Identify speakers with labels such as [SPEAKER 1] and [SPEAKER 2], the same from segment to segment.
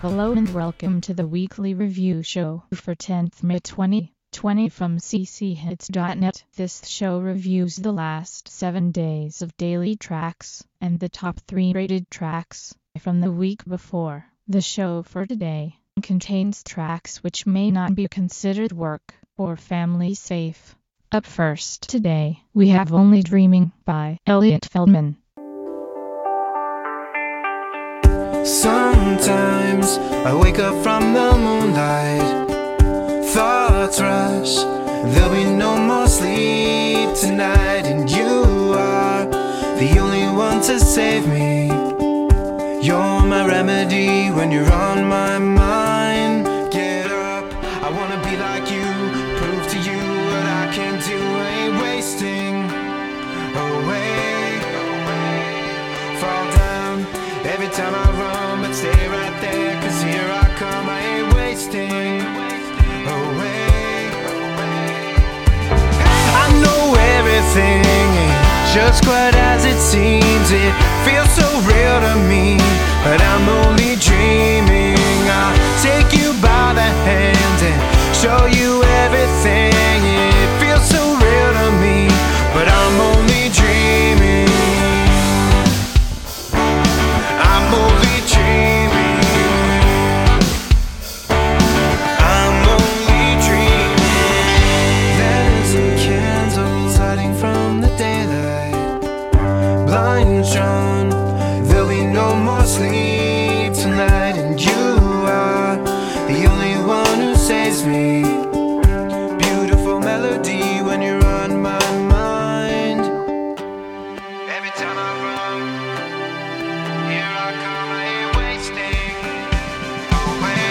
[SPEAKER 1] Hello and welcome to the weekly review show for 10th May 2020 from cchits.net. This show reviews the last 7 days of daily tracks and the top 3 rated tracks from the week before. The show for today contains tracks which may not be considered work or family safe. Up first today, we have Only Dreaming by Elliot Feldman.
[SPEAKER 2] Sometimes I wake up from the moonlight, thoughts rush, there'll be no more sleep tonight. And you are the only one to save me. You're my remedy when you're on my mind. Get up, I wanna be like you, prove to you what I can do. Ain't wasting away, fall down every time I run, but stay right there, 'cause here I come. I ain't wasting away. I know everything ain't just quite as it seems. It feels so real to me, but I'm only dreaming. I'll take you by the hand and show you everything. It feels so real to me, but I'm only dreaming. I'm only dreaming. I'm only dreaming. Letters and candles lighting from the daylight, blind drawn, there'll be no more sleep tonight. And you are the only one who saves me. Beautiful melody when you're on my mind. Every time I run, here I come, I ain't wasting away.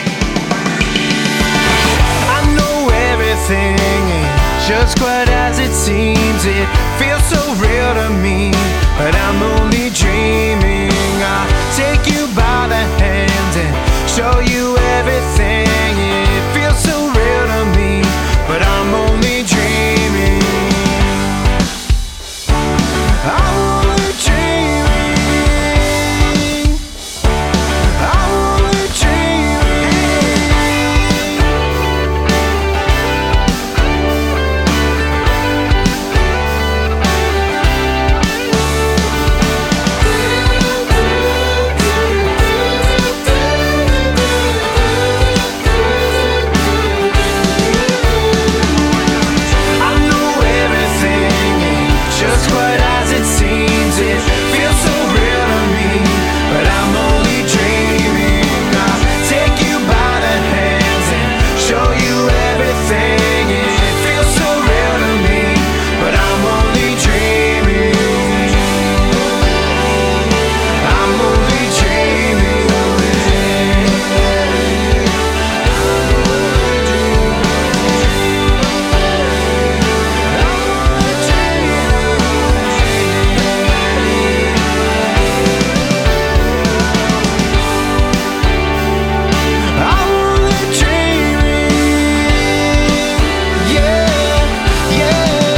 [SPEAKER 2] I know everything ain't just quite as it seems. It feels so real to me, but I'm only dreaming. I'll take you by the hand and show you everything. It feels so real to me, but I'm only dreaming. I'm only dreaming. I'm only dreaming. I know everything ain't just quite as it seems. It feels so real to me, but I'm only dreaming. I'll take you by the hands and show you everything. It feels so real to me, but I'm only dreaming. I'm only dreaming. I'm only dreaming. Yeah, yeah.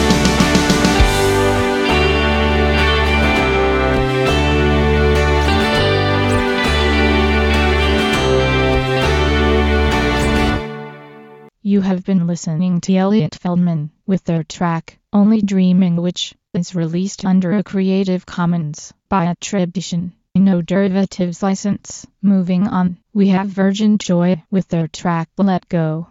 [SPEAKER 1] You have been listening to Elliot Feldman with their track Only Dreaming, which is released under a Creative Commons by attribution, no derivatives license. Moving on, we have Virgin Joy with their track Let Go.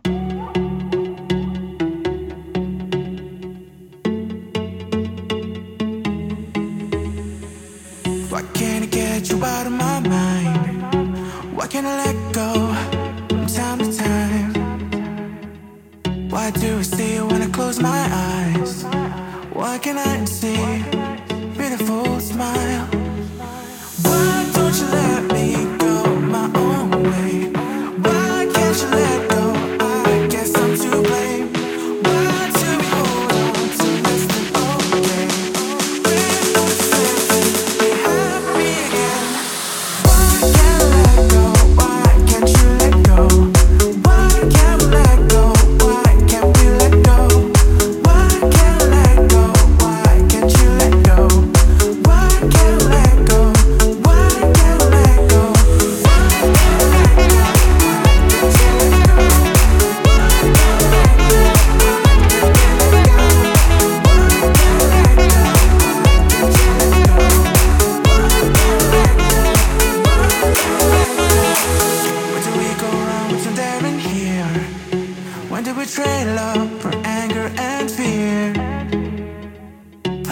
[SPEAKER 2] Why can't I get you out of my mind? Why can't I let go from time to time? Why do I see you when I close my eyes? Why can't I see beautiful smile? Why don't you let me go my own way? Why can't you let go? I guess I'm to blame. Why do we hold on to less than okay? We're not safe to be happy again. Why can't I let go? Why can't you let go? Why can't we let go? Why can't we let go? Why can't I let go? Why can't you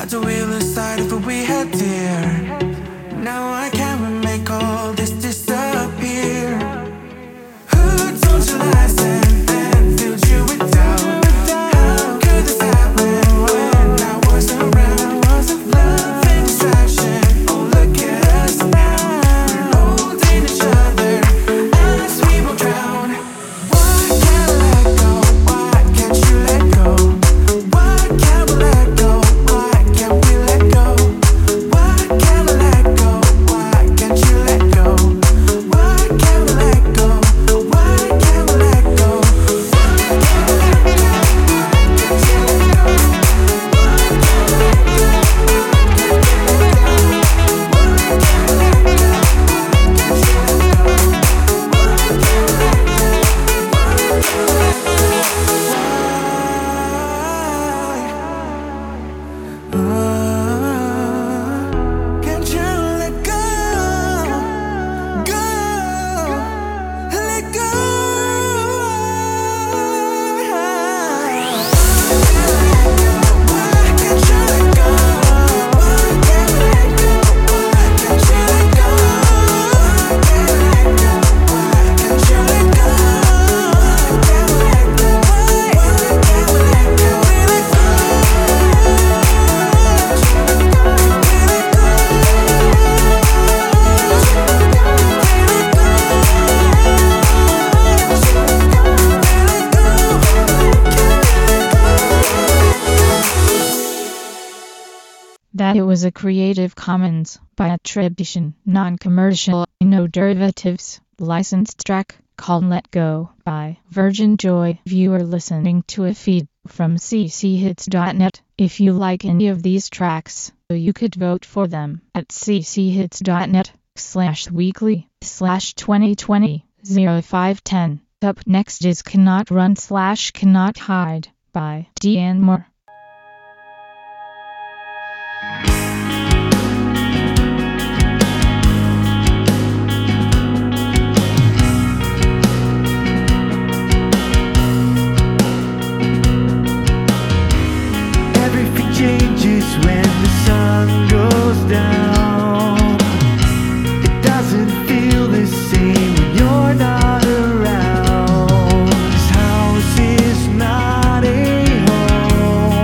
[SPEAKER 2] Had to wheel aside if we had dear. Now I can't make all this disappear. Who told you lies and filled you with doubt? How could this happen when I wasn't around? Love and distraction, oh look at us now. We're holding each other as we will drown. Why can't I let go? Why can't you let go? Why can't we let go? Why can't we let go? Why can't we let go? Why can't you let go? Why can't we let go? Why can't we let go? Can't you let go? Go, let go. Why can't you let go? Why can't we let go? Why can't you let go? Why can't we let go? Why can't you let go? Why can't we let go? Why can't we let go? We let go.
[SPEAKER 1] That it was a Creative Commons by attribution, non-commercial, no derivatives, licensed track called Let Go by Virgin Joy. You are listening to a feed from cchits.net. If you like any of these tracks, you could vote for them at cchits.net/weekly/2020-0510. Up next is Cannot Run/Cannot Hide by Deanne Moore.
[SPEAKER 3] Everything changes when the sun goes down. It doesn't feel the same when you're not around. This house is not a home.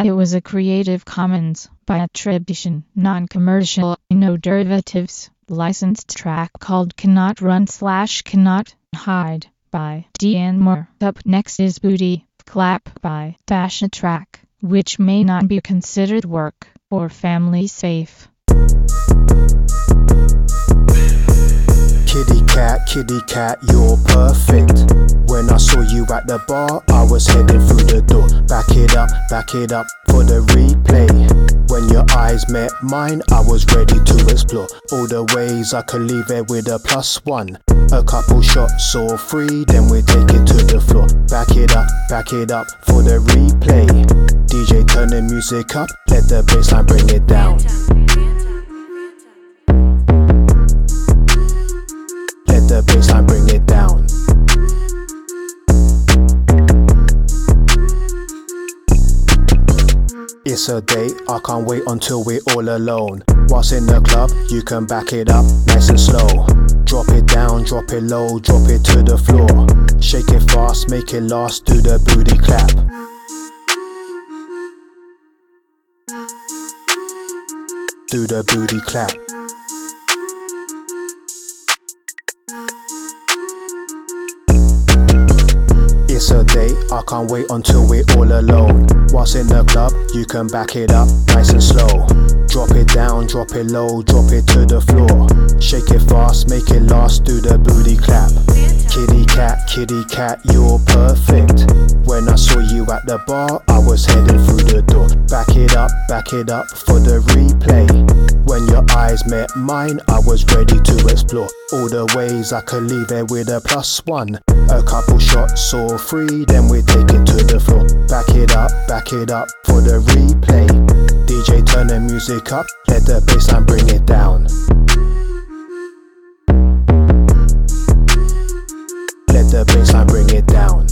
[SPEAKER 1] That it was a Creative Commons by attribution, non-commercial, no derivatives, licensed track called Cannot Run / Cannot Hide by Dean Moore. Up next is Booty Clap by Dash, a track which may not be considered work or family safe.
[SPEAKER 4] Kitty cat, you're perfect. When I saw you at the bar, I was heading through the door. Back it up for the replay. When your eyes met mine, I was ready to explore all the ways I could leave it with a +1. A couple shots or 3, then we take it to the floor. Back it up for the replay. DJ, turn the music up, let the bassline bring it down. Let the bassline bring it down. It's a date, I can't wait until we're all alone. Whilst in the club, you can back it up nice and slow. Drop it down, drop it low, drop it to the floor. Shake it fast, make it last, do the booty clap. Do the booty clap. It's a date, I can't wait until we're all alone. Whilst in the club, you can back it up nice and slow. Drop it down, drop it low, drop it to the floor. Shake it fast, make it last, do the booty clap. Kitty cat, you're perfect. When I saw you at the bar, I was heading through the door. Back it up for the replay. When your eyes met mine, I was ready to explore all the ways I could leave it with a +1. A couple shots or 3, then we take it to the floor. Back it up for the replay. DJ, turn the music up, let the bassline bring it down. Let the bassline bring it down.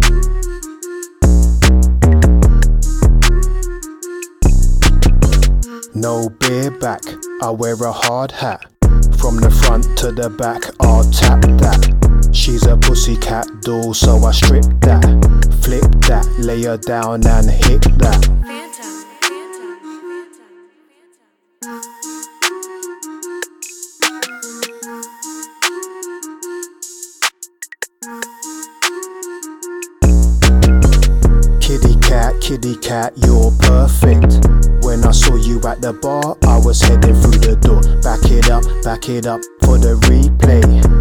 [SPEAKER 4] No beer back, I wear a hard hat. From the front to the back, I'll tap that. She's a pussycat doll, so I strip that. Flip that, lay her down and hit that. Kitty cat, you're perfect. When I saw you at the bar, I was heading through the door. Back it up for the replay.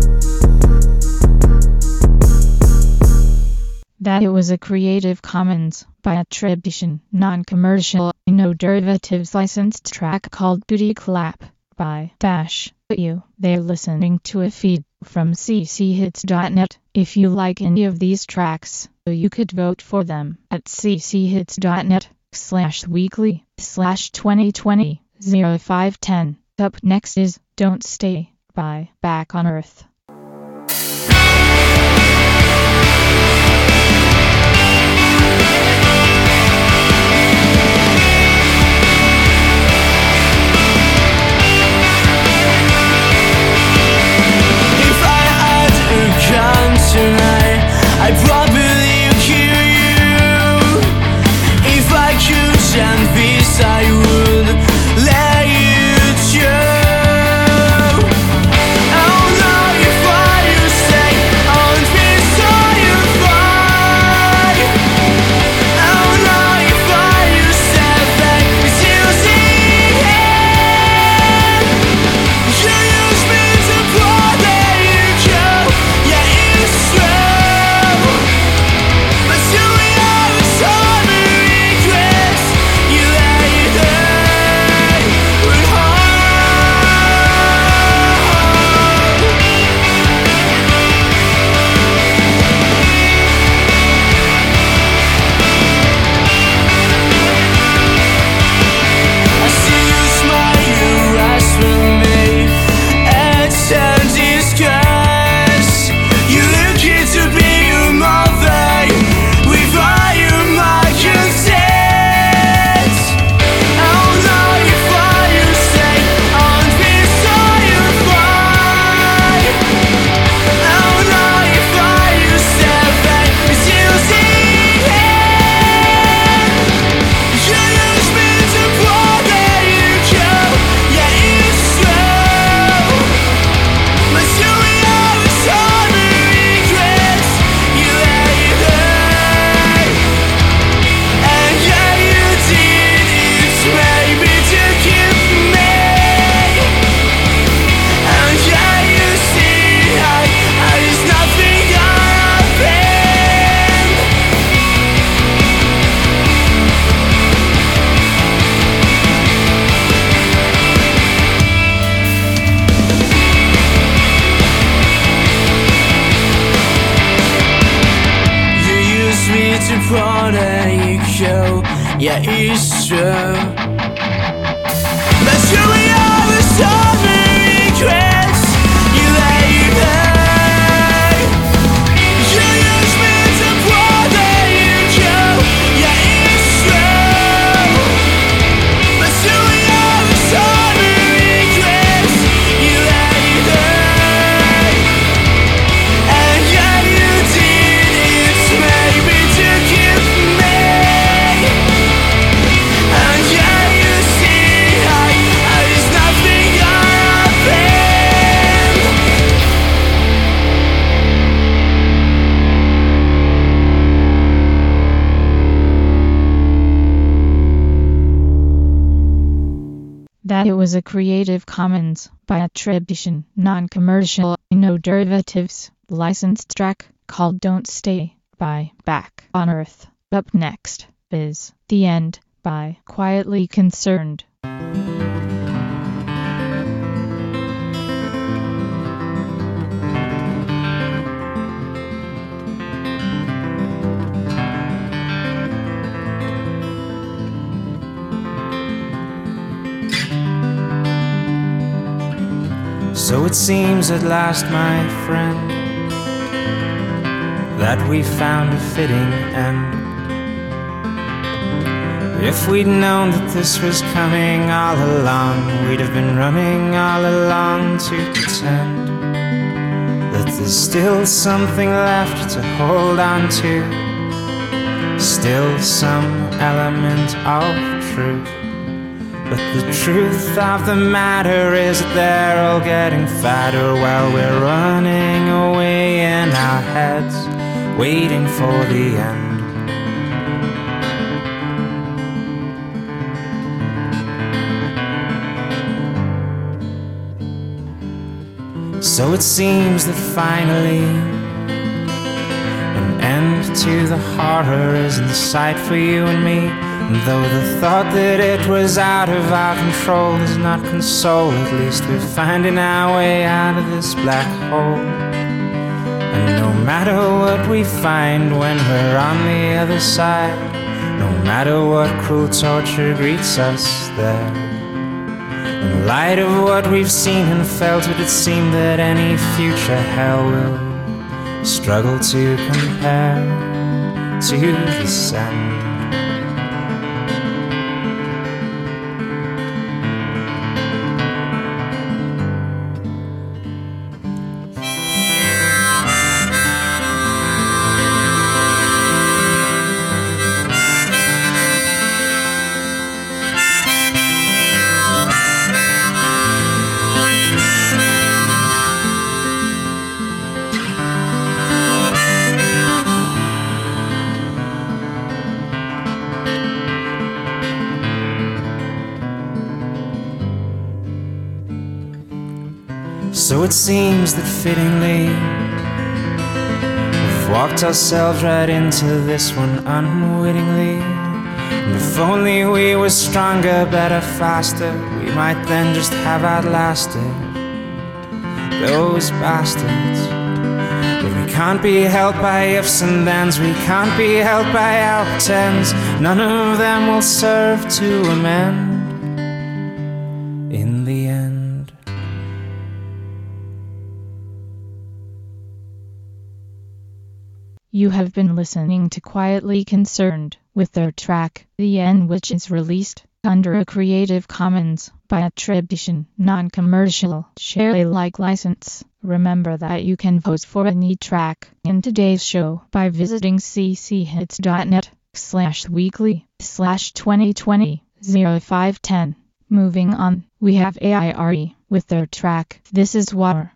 [SPEAKER 1] That it was a Creative Commons by attribution, non-commercial, no derivatives licensed track called Booty Clap by Dash. They're listening to a feed from cchits.net. If you like any of these tracks, you could vote for them at cchits.net/weekly/2020-0510. Up next is Don't Stay by Back on Earth.
[SPEAKER 5] Tonight, I'd probably kill you. If I could stand peace, I would let you go. Oh no, you to 보내고 Yeah, it's true But you will always have regrets You lay there You use me to go Yeah, it's true But you will always have regrets You lay there And yeah, you did it maybe to keep me And yeah, you see there's nothing I've been
[SPEAKER 1] That it was a Creative Commons by attribution, non-commercial, no derivatives, licensed track called Don't Stay by Back on Earth. Up next is The End by Quietly Concerned.
[SPEAKER 6] So it seems at last, my friend, that we found a fitting end. If we'd known that this was coming all along, we'd have been running all along to pretend that there's still something left to hold on to, still some element of truth. But the truth of the matter is that they're all getting fatter while we're running away in our heads, waiting for the end. So it seems that finally an end to the horror is in sight for you and me. And though the thought that it was out of our control does not console, at least we're finding our way out of this black hole. And no matter what we find when we're on the other side, no matter what cruel torture greets us there, in light of what we've seen and felt, would it seem that any future hell will struggle to compare to this end? So it seems that fittingly we've walked ourselves right into this one unwittingly. And if only we were stronger, better, faster, we might then just have outlasted those bastards. But we can't be held by ifs and thens, we can't be held by our pretends. None of them will serve to amend in the end.
[SPEAKER 1] You have been listening to Quietly Concerned with their track The End, which is released under a Creative Commons by attribution, non-commercial, share Alike license. Remember that you can vote for any track in today's show by visiting cchits.net/weekly/2020-0510. Moving on, we have AIRE with their track This Is War.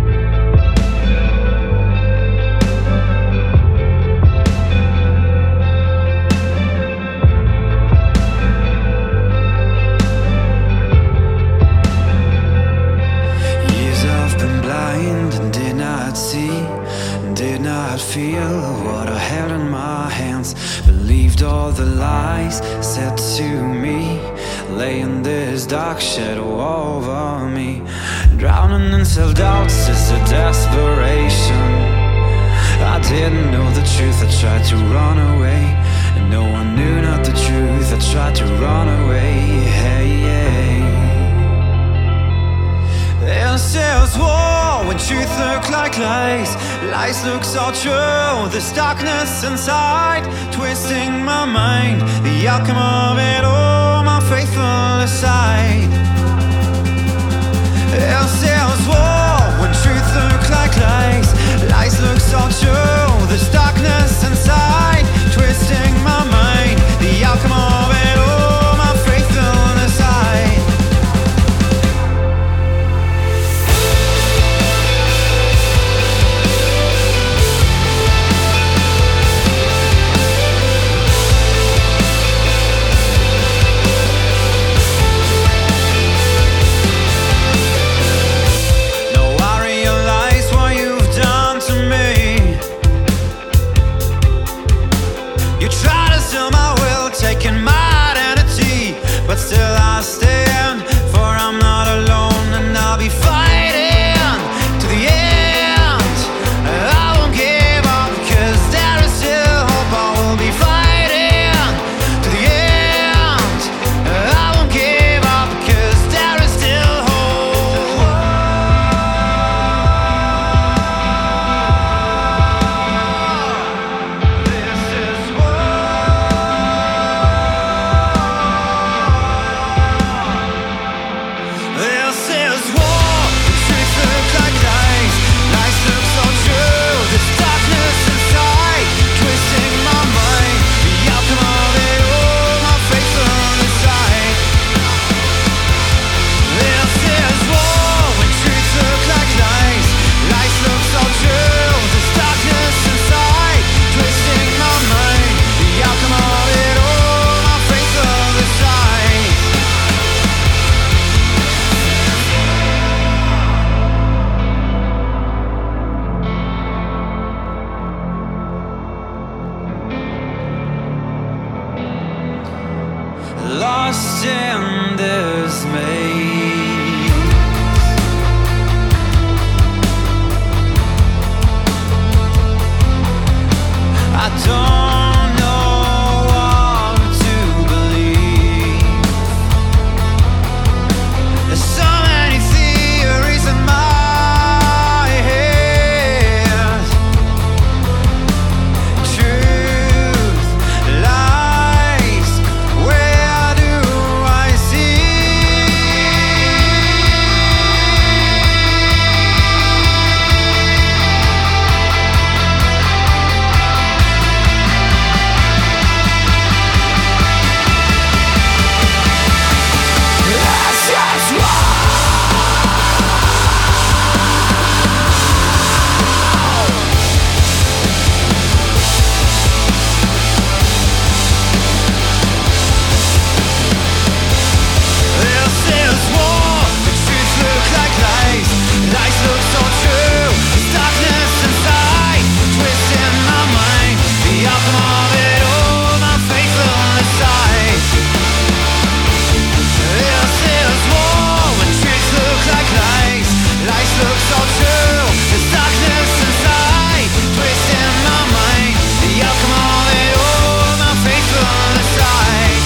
[SPEAKER 2] Did not feel what I held in my hands. Believed all the lies said to me, laying this dark shadow over me. Drowning in self-doubts is a desperation. I didn't know the truth, I tried to run away. And no one knew not the truth, I tried to run away. Hey, hey. This is war when truth looks like lies. Lies look so true. There's darkness inside, twisting my mind. The outcome of it all, my faithful aside. This is war when truth looks like lies. Lies look so true. There's darkness inside, twisting my mind. The outcome of it all, my faithful aside. But still I stand, for I'm not alone, and I'll be fighting to the end. I won't give up, cause there is still hope. I will be fighting to the end. I won't give up, cause there is still hope. This is war. This is war, the truth looks like lies. Lies look so true, there's darkness inside, twisting my mind. The outcome of it all, my faithful aside. This is war, when truth looks like lies. Lies look so true, there's darkness inside, twisting my mind. The outcome of it all, my faithful aside. Lost in this maze, I don't know what to believe. There's so many theories in my head. Truth, lies, where do I see? This is war. This is war. The truth looks like lies. Lies look so true. There's darkness inside, twisting my mind. The outcome of it all, my faithful aside. This is war. When truth looks like lies. Lies look so true. There's darkness inside, twisting my mind. The outcome of it all, my faithful aside.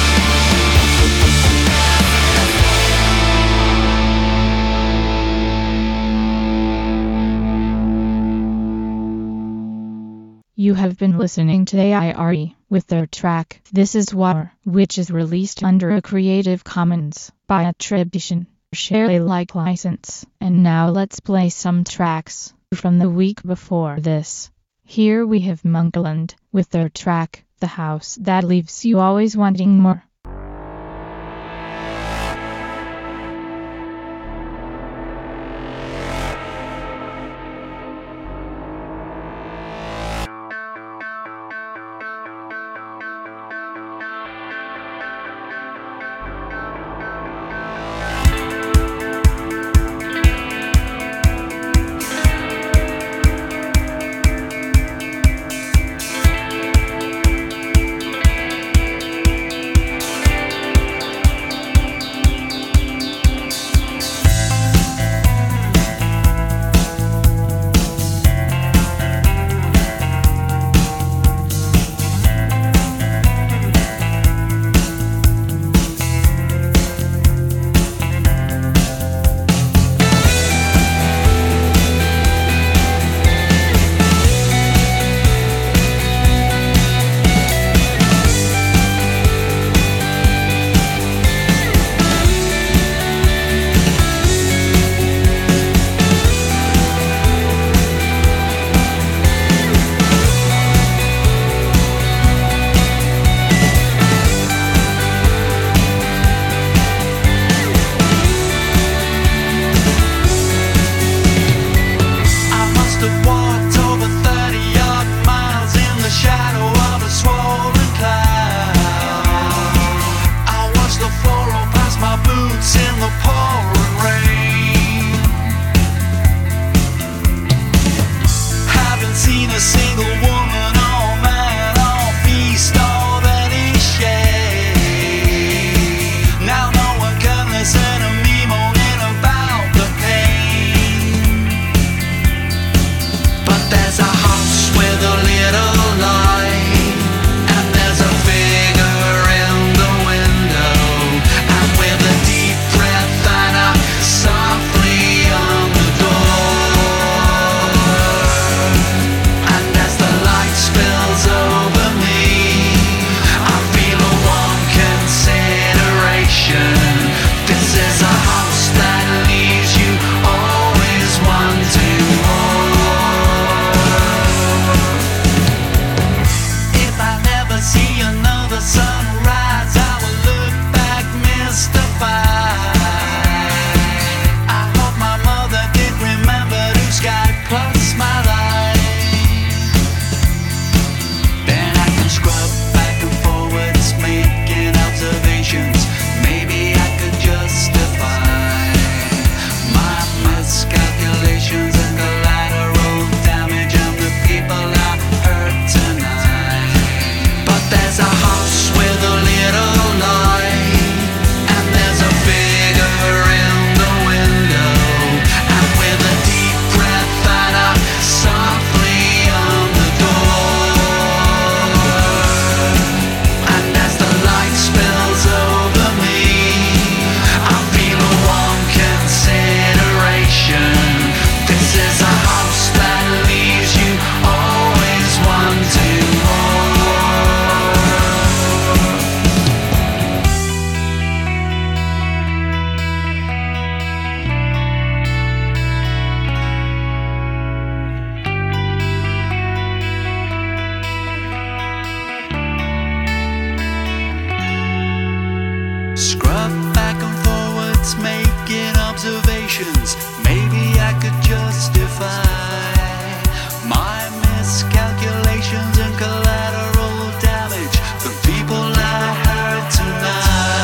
[SPEAKER 1] You have been listening to AIRE with their track This Is War, which is released under a Creative Commons by attribution, share Alike license. And now let's play some tracks from the week before this. Here we have Monkland with their track The House That Leaves You Always Wanting More.
[SPEAKER 7] emotions. Maybe I could justify my miscalculations and collateral damage from people I hurt tonight.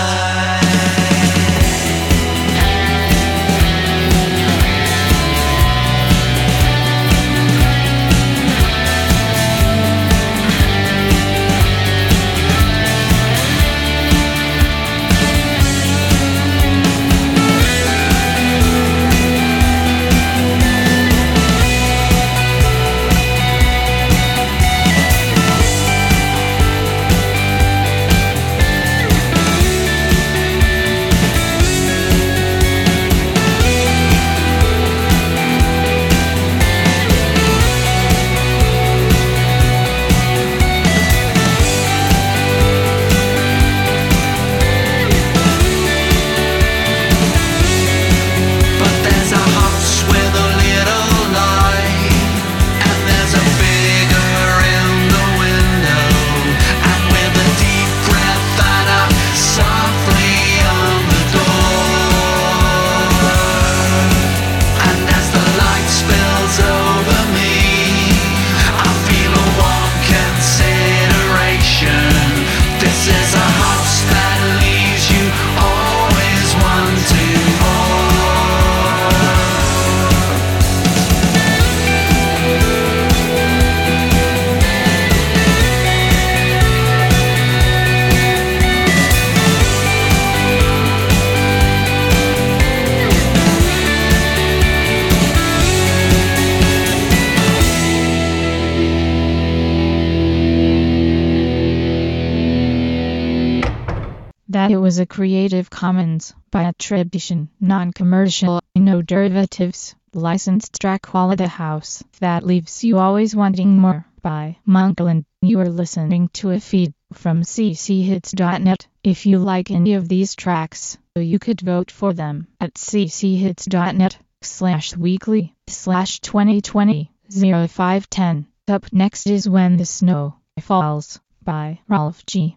[SPEAKER 1] That it was a Creative Commons by attribution, non-commercial, no derivatives, licensed track Quality House that leaves you always wanting more by Monkland. You are listening to a feed from cchits.net. If you like any of these tracks, you could vote for them at cchits.net/weekly/2020-0510. Up next is When the Snow Falls by Rolf G.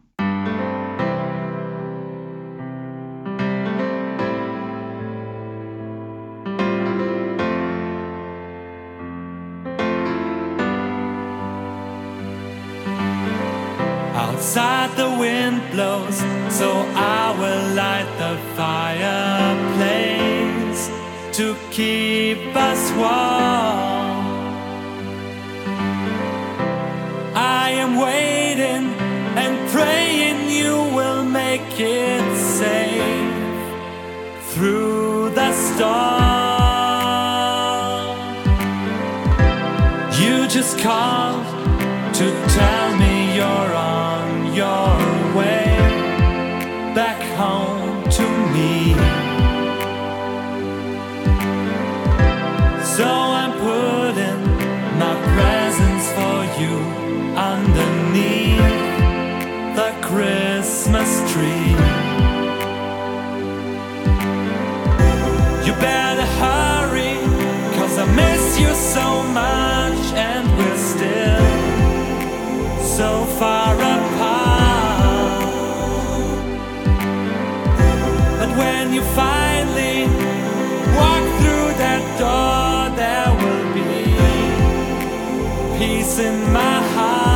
[SPEAKER 3] Outside the wind blows, so I will light the fireplace to keep us warm. I am waiting and praying you will make it safe through the storm. You just called to tell me you're on your way back home to me. So I'm putting my presents for you underneath the Christmas tree. You better hurry, 'cause I miss you so much and we're still so far apart. But when you finally walk through that door, there will be peace in my heart.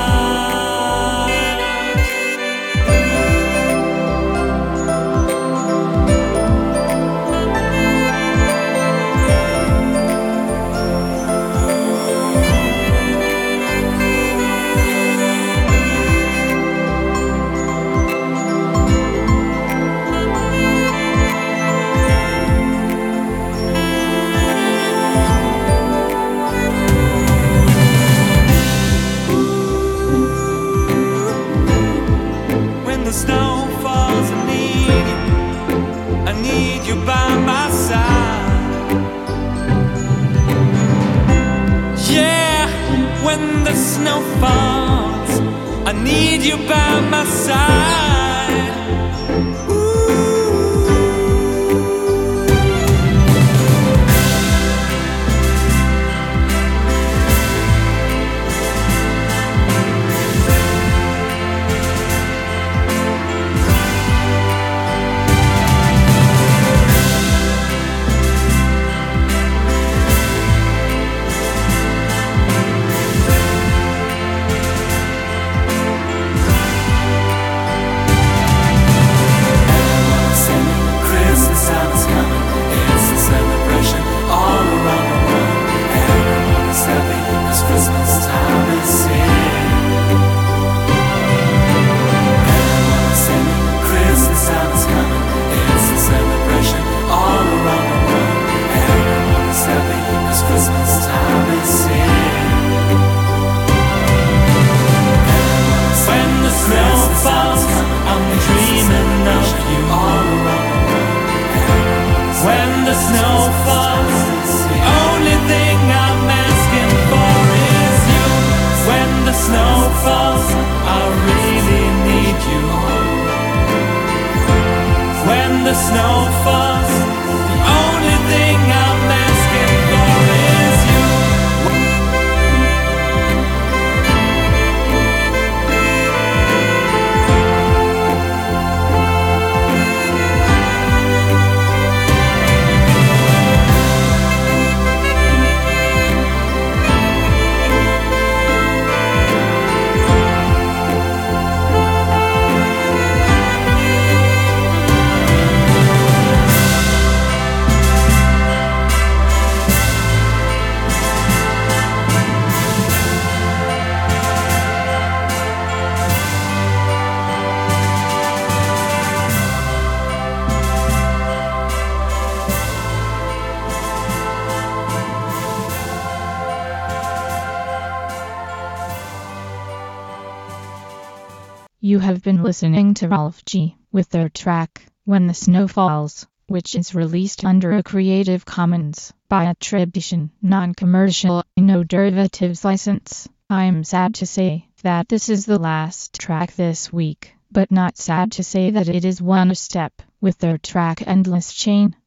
[SPEAKER 3] Snow falls, I need you by my side. Yeah, when the snow falls, I need you by my side.
[SPEAKER 1] You have been listening to Ralph G with their track When the Snow Falls, which is released under a Creative Commons by attribution, non-commercial, no derivatives license. I'm sad to say that this is the last track this week, but not sad to say that it is One Step with their track Endless Chain.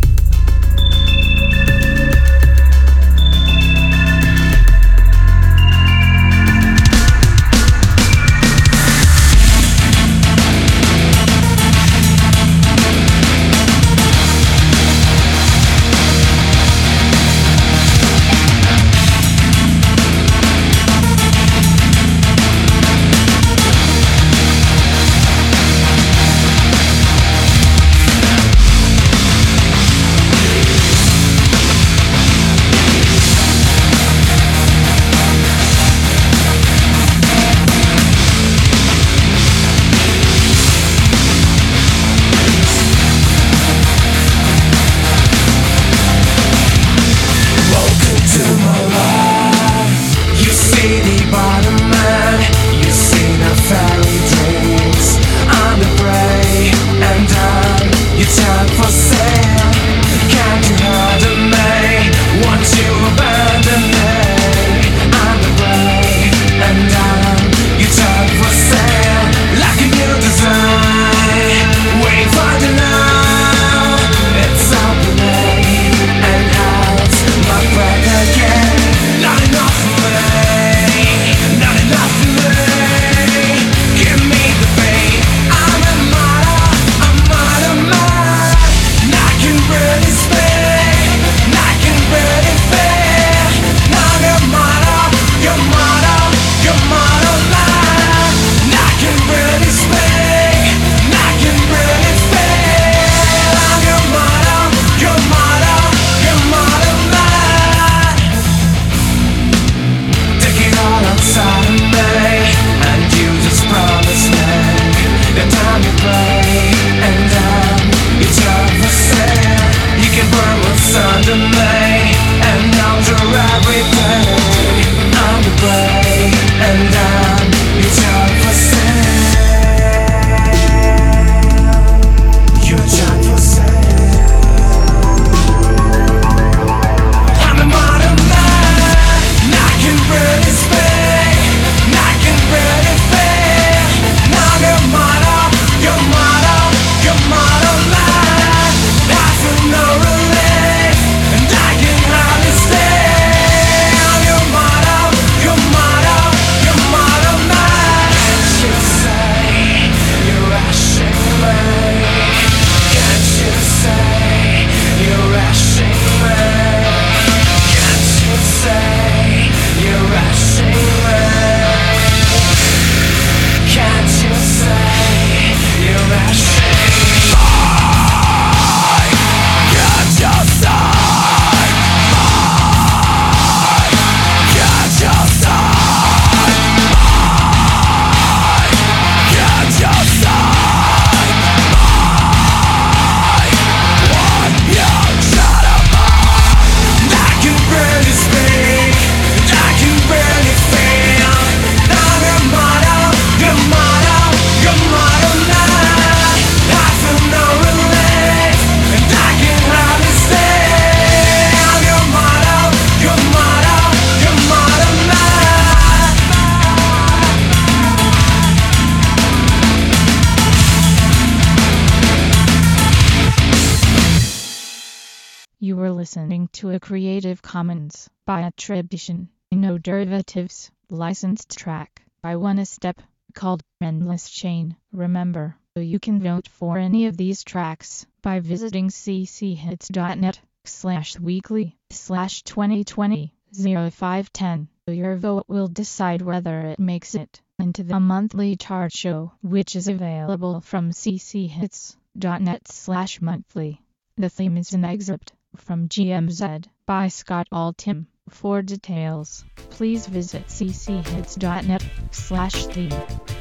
[SPEAKER 1] You were listening to a Creative Commons by attribution, no derivatives, licensed track by One Step, called Endless Chain. Remember, you can vote for any of these tracks by visiting ccheats.net/weekly/2020-0510. Your vote will decide whether it makes it into the monthly chart show, which is available from ccheats.net/monthly. The theme is an excerpt from GMZ by Scott Altham. For details, please visit ccheats.net/theme.